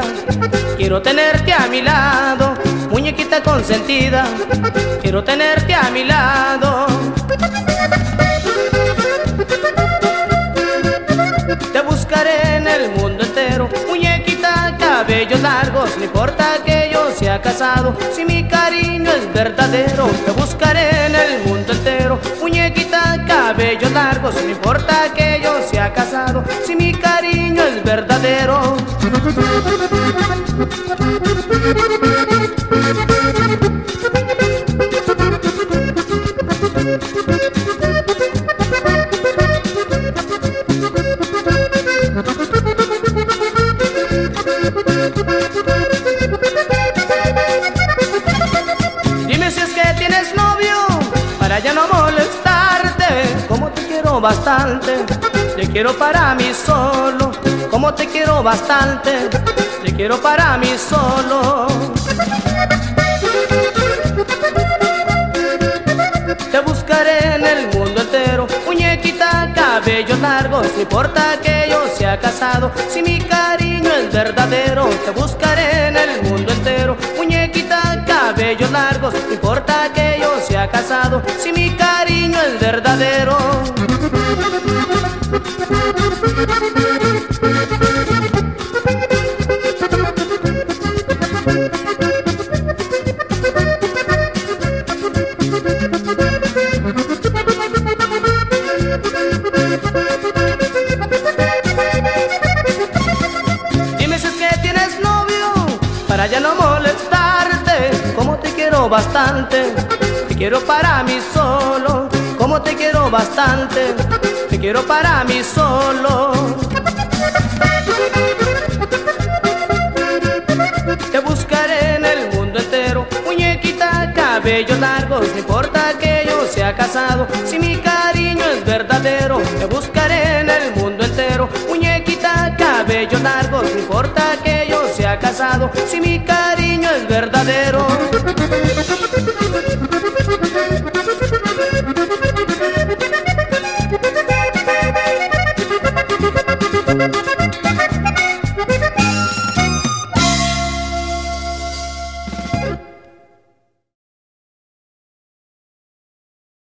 quiero tenerte a mi lado, muñequita consentida, quiero tenerte a mi lado. Te buscaré en el mundo entero, muñequita, cabellos largos, no importa que yo sea casado, si mi cariño es verdadero. Te buscaré en el mundo entero, muñequita, cabellos largos, no importa que yo sea casado, si mi cariño es verdadero. Dime si es que tienes novio, para ya no molestarte. Como te quiero bastante, te quiero para mí solo. Como te quiero bastante, te quiero para mí solo. Te buscaré en el mundo entero, muñequita, cabellos largos, no importa que yo sea casado, si mi cariño es verdadero. Te buscaré en el mundo entero, muñequita, cabellos largos, no importa que yo sea casado, si mi cariño es verdadero. Dime si es que tienes novio, para ya no molestarte. Como te quiero bastante, te quiero para mí solo. Como te quiero bastante, te quiero para mí solo. Te buscaré en el mundo entero, muñequita, cabellos largos, no importa que yo sea casado, si mi cariño es verdadero. Te buscaré en el mundo entero, muñequita, cabellos largos, no importa que yo sea casado, si mi cariño es verdadero.